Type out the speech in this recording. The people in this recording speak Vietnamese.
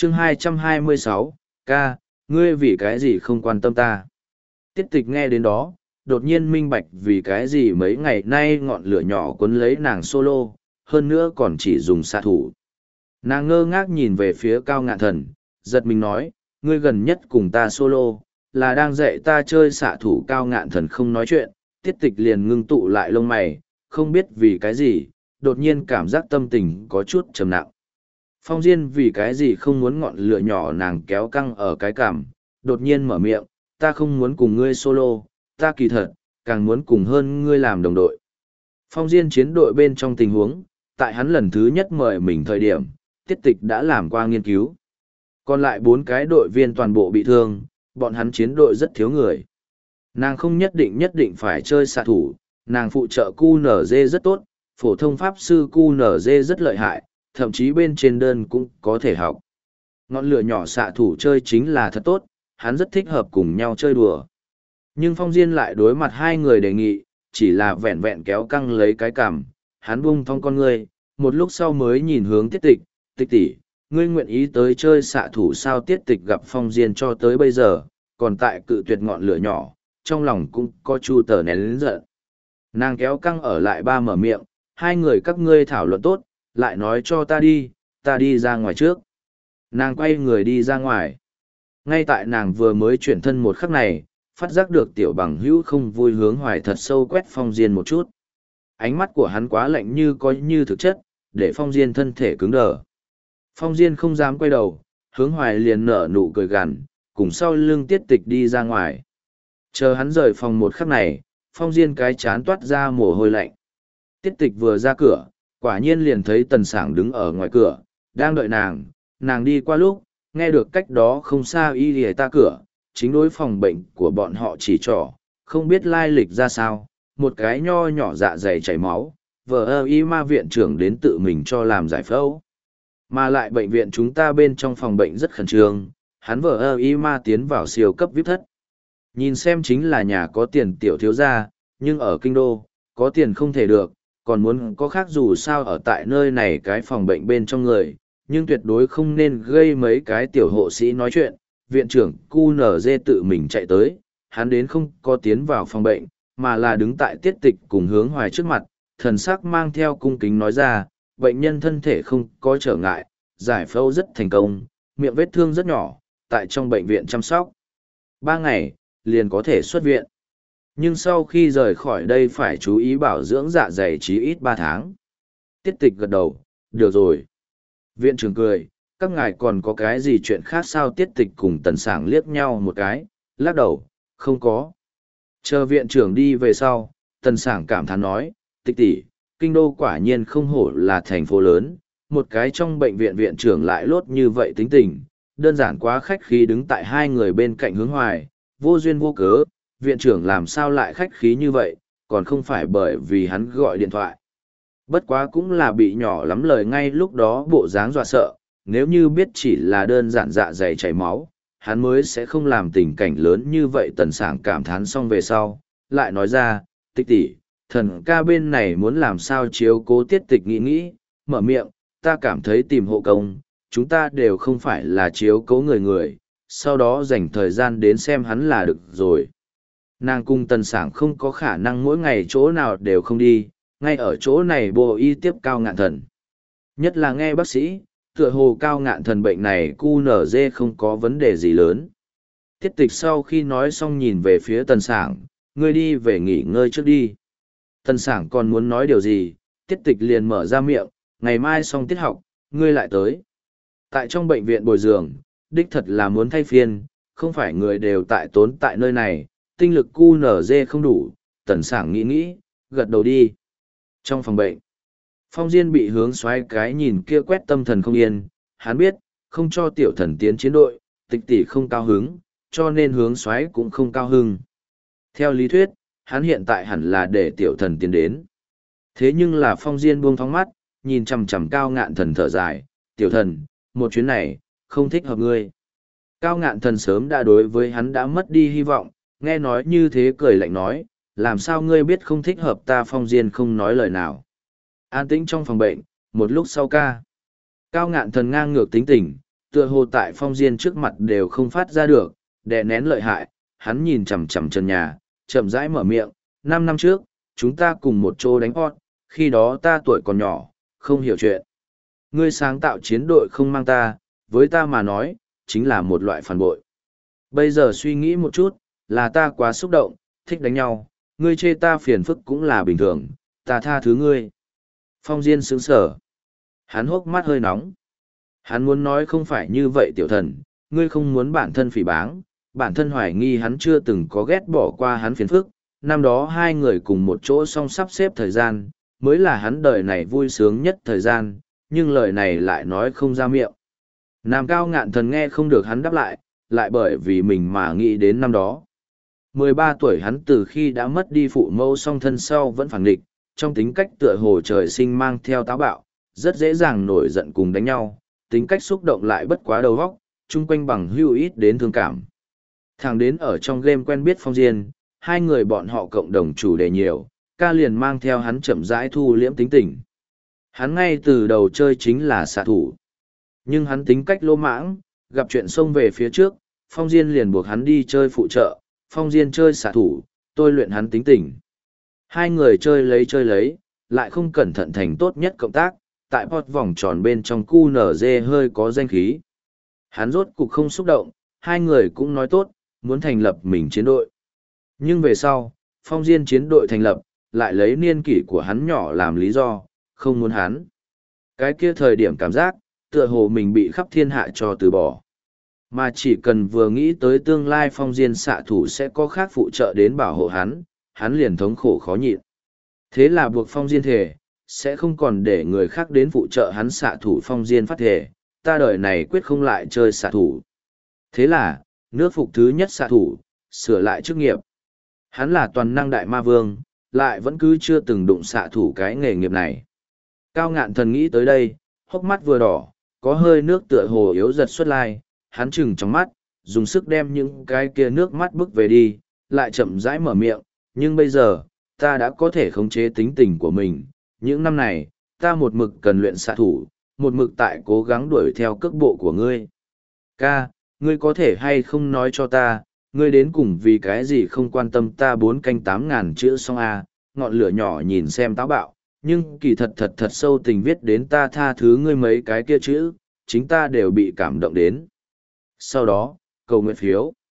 chương 226, ca, ngươi vì cái gì không quan tâm ta? Tiết tịch nghe đến đó, đột nhiên minh bạch vì cái gì mấy ngày nay ngọn lửa nhỏ quấn lấy nàng solo, hơn nữa còn chỉ dùng xạ thủ. Nàng ngơ ngác nhìn về phía Cao Ngạn Thần, giật mình nói, ngươi gần nhất cùng ta solo, là đang dạy ta chơi xạ thủ. Cao Ngạn Thần không nói chuyện, tiết tịch liền ngưng tụ lại lông mày, không biết vì cái gì, đột nhiên cảm giác tâm tình có chút trầm nặng. Phong Diên vì cái gì không muốn ngọn lửa nhỏ nàng kéo căng ở cái cằm, đột nhiên mở miệng, ta không muốn cùng ngươi solo, ta kỳ thật, càng muốn cùng hơn ngươi làm đồng đội. Phong Diên chiến đội bên trong tình huống, tại hắn lần thứ nhất mời mình thời điểm, tiết tịch đã làm qua nghiên cứu. Còn lại 4 cái đội viên toàn bộ bị thương, bọn hắn chiến đội rất thiếu người. Nàng không nhất định phải chơi xạ thủ, nàng phụ trợ QNZ rất tốt, phổ thông pháp sư QNZ rất lợi hại, thậm chí bên trên đơn cũng có thể học. Ngọn lửa nhỏ xạ thủ chơi chính là thật tốt, hắn rất thích hợp cùng nhau chơi đùa. Nhưng Phong Diên lại đối mặt hai người đề nghị, chỉ là vẹn vẹn kéo căng lấy cái cằm, hắn bung thong con ngươi, một lúc sau mới nhìn hướng tiết tịch, tịch tỷ, ngươi nguyện ý tới chơi xạ thủ sao? Tiết tịch gặp Phong Diên cho tới bây giờ, còn tại cự tuyệt ngọn lửa nhỏ, trong lòng cũng có chu tờ nén lớn giận. Nàng kéo căng ở lại ba mở miệng, hai người các ngươi thảo luận tốt, lại nói cho ta đi ra ngoài trước. Nàng quay người đi ra ngoài. Ngay tại nàng vừa mới chuyển thân một khắc này, phát giác được tiểu bằng hữu không vui hướng Hoài thật sâu quét Phong Diên một chút. Ánh mắt của hắn quá lạnh như có như thực chất, để Phong Diên thân thể cứng đờ. Phong Diên không dám quay đầu, hướng Hoài liền nở nụ cười gằn, cùng sau lưng tiết tịch đi ra ngoài. Chờ hắn rời phòng một khắc này, Phong Diên cái chán toát ra mồ hôi lạnh. Tiết tịch vừa ra cửa, quả nhiên liền thấy Tần Sảng đứng ở ngoài cửa, đang đợi nàng đi qua lúc, nghe được cách đó không xa y lìa ta cửa, chính đối phòng bệnh của bọn họ chỉ trỏ, không biết lai lịch ra sao, một cái nho nhỏ dạ dày chảy máu, vờ y ma viện trưởng đến tự mình cho làm giải phẫu. Mà lại bệnh viện chúng ta bên trong phòng bệnh rất khẩn trương, hắn vờ y ma tiến vào siêu cấp VIP thất. Nhìn xem chính là nhà có tiền tiểu thiếu gia, nhưng ở kinh đô, có tiền không thể được, còn muốn có khác dù sao ở tại nơi này cái phòng bệnh bên trong người, nhưng tuyệt đối không nên gây mấy cái tiểu hộ sĩ nói chuyện. Viện trưởng QNZ tự mình chạy tới, hắn đến không có tiến vào phòng bệnh, mà là đứng tại tiết tịch cùng hướng Hoài trước mặt, thần sắc mang theo cung kính nói ra, bệnh nhân thân thể không có trở ngại, giải phẫu rất thành công, miệng vết thương rất nhỏ, tại trong bệnh viện chăm sóc. 3 ngày, liền có thể xuất viện. Nhưng sau khi rời khỏi đây phải chú ý bảo dưỡng dạ dày chí ít 3 tháng. Tiết tịch gật đầu, được rồi. Viện trưởng cười, các ngài còn có cái gì chuyện khác sao? Tiết tịch cùng Tần Sảng liếc nhau một cái, lắc đầu, không có. Chờ viện trưởng đi về sau, Tần Sảng cảm thán nói, tịch tỷ, kinh đô quả nhiên không hổ là thành phố lớn, một cái trong bệnh viện viện trưởng lại lốt như vậy tính tình, đơn giản quá khách khí. Đứng tại hai người bên cạnh hướng Hoài, vô duyên vô cớ, viện trưởng làm sao lại khách khí như vậy, còn không phải bởi vì hắn gọi điện thoại. Bất quá cũng là bị nhỏ lắm lời ngay lúc đó bộ dáng dọa sợ, nếu như biết chỉ là đơn giản dạ dày chảy máu, hắn mới sẽ không làm tình cảnh lớn như vậy. Tần Sảng cảm thán xong về sau, lại nói ra, tịch tỷ, thần ca bên này muốn làm sao chiếu cố. Tiết tịch nghĩ, mở miệng, ta cảm thấy tìm hộ công, chúng ta đều không phải là chiếu cố người, sau đó dành thời gian đến xem hắn là được rồi. Nàng cùng Tần Sảng không có khả năng mỗi ngày chỗ nào đều không đi, ngay ở chỗ này bộ y tiếp Cao Ngạn Thần. Nhất là nghe bác sĩ, tựa hồ Cao Ngạn Thần bệnh này QNZ không có vấn đề gì lớn. Tiết tịch sau khi nói xong nhìn về phía Tần Sảng, ngươi đi về nghỉ ngơi trước đi. Tần Sảng còn muốn nói điều gì, Tiết tịch liền mở ra miệng, ngày mai xong tiết học, ngươi lại tới. Tại trong bệnh viện bồi dưỡng, đích thật là muốn thay phiên, không phải người đều tại tốn tại nơi này, tinh lực QNZ không đủ. Tần Sảng nghĩ, gật đầu đi. Trong phòng bệnh, Phong Diên bị hướng xoáy cái nhìn kia quét tâm thần không yên, hắn biết, không cho tiểu thần tiến chiến đội, tịch tỷ không cao hứng, cho nên hướng xoáy cũng không cao hứng. Theo lý thuyết, hắn hiện tại hẳn là để tiểu thần tiến đến. Thế nhưng là Phong Diên buông thóng mắt, nhìn chằm chằm Cao Ngạn Thần thở dài, tiểu thần, một chuyến này, không thích hợp ngươi. Cao Ngạn Thần sớm đã đối với hắn đã mất đi hy vọng, nghe nói như thế cười lạnh nói, làm sao ngươi biết không thích hợp ta? Phong Diên không nói lời nào. An tĩnh trong phòng bệnh, một lúc sau ca. Cao Ngạn Thần ngang ngược tính tình, tựa hồ tại Phong Diên trước mặt đều không phát ra được, đè nén lợi hại, hắn nhìn chằm chằm trần nhà, chậm rãi mở miệng, 5 năm trước, chúng ta cùng một chỗ đánh hot, khi đó ta tuổi còn nhỏ, không hiểu chuyện. Ngươi sáng tạo chiến đội không mang ta, với ta mà nói, chính là một loại phản bội. Bây giờ suy nghĩ một chút, là ta quá xúc động, thích đánh nhau, ngươi chê ta phiền phức cũng là bình thường, ta tha thứ ngươi. Phong Diên sững sờ. Hắn hốc mắt hơi nóng. Hắn muốn nói không phải như vậy tiểu thần, ngươi không muốn bản thân phỉ báng, bản thân hoài nghi hắn chưa từng có ghét bỏ qua hắn phiền phức, năm đó hai người cùng một chỗ song sắp xếp thời gian, mới là hắn đời này vui sướng nhất thời gian, nhưng lời này lại nói không ra miệng. Nam Cao Ngạn Thần nghe không được hắn đáp lại bởi vì mình mà nghĩ đến năm đó. 13 tuổi hắn từ khi đã mất đi phụ mẫu song thân sau vẫn phản địch, trong tính cách tựa hồ trời sinh mang theo táo bạo, rất dễ dàng nổi giận cùng đánh nhau, tính cách xúc động lại bất quá đầu óc, chung quanh bằng hữu ít đến thương cảm. Thằng đến ở trong game quen biết Phong Diên, hai người bọn họ cộng đồng chủ đề nhiều, ca liền mang theo hắn chậm rãi thu liễm tính tình. Hắn ngay từ đầu chơi chính là xạ thủ. Nhưng hắn tính cách lô mãng, gặp chuyện xông về phía trước, Phong Diên liền buộc hắn đi chơi phụ trợ, Phong Diên chơi xạ thủ, tôi luyện hắn tính tình. Hai người chơi lấy, lại không cẩn thận thành tốt nhất cộng tác, tại pot vòng tròn bên trong QNZ hơi có danh khí. Hắn rốt cục không xúc động, hai người cũng nói tốt, muốn thành lập mình chiến đội. Nhưng về sau, Phong Diên chiến đội thành lập, lại lấy niên kỷ của hắn nhỏ làm lý do, không muốn hắn. Cái kia thời điểm cảm giác, tựa hồ mình bị khắp thiên hạ cho từ bỏ. Mà chỉ cần vừa nghĩ tới tương lai Phong Diên xạ thủ sẽ có khác phụ trợ đến bảo hộ hắn liền thống khổ khó nhịn. Thế là buộc Phong Diên thề, sẽ không còn để người khác đến phụ trợ hắn xạ thủ. Phong Diên phát thề, ta đời này quyết không lại chơi xạ thủ. Thế là, nước phục thứ nhất xạ thủ, sửa lại chức nghiệp. Hắn là toàn năng đại ma vương, lại vẫn cứ chưa từng đụng xạ thủ cái nghề nghiệp này. Cao Ngạn Thần nghĩ tới đây, hốc mắt vừa đỏ, có hơi nước tựa hồ yếu giật xuất lai, hắn chừng trong mắt, dùng sức đem những cái kia nước mắt bước về đi, lại chậm rãi mở miệng, nhưng bây giờ, ta đã có thể khống chế tính tình của mình, những năm này, ta một mực cần luyện xạ thủ, một mực tại cố gắng đuổi theo cước bộ của ngươi. Ca, ngươi có thể hay không nói cho ta, ngươi đến cùng vì cái gì không quan tâm ta 4 canh 8.000 chữ xong a, ngọn lửa nhỏ nhìn xem táo bạo, nhưng kỳ thật sâu tình viết đến ta tha thứ ngươi mấy cái kia chữ, chính ta đều bị cảm động đến. Sau đó, cầu nguyện phiếu.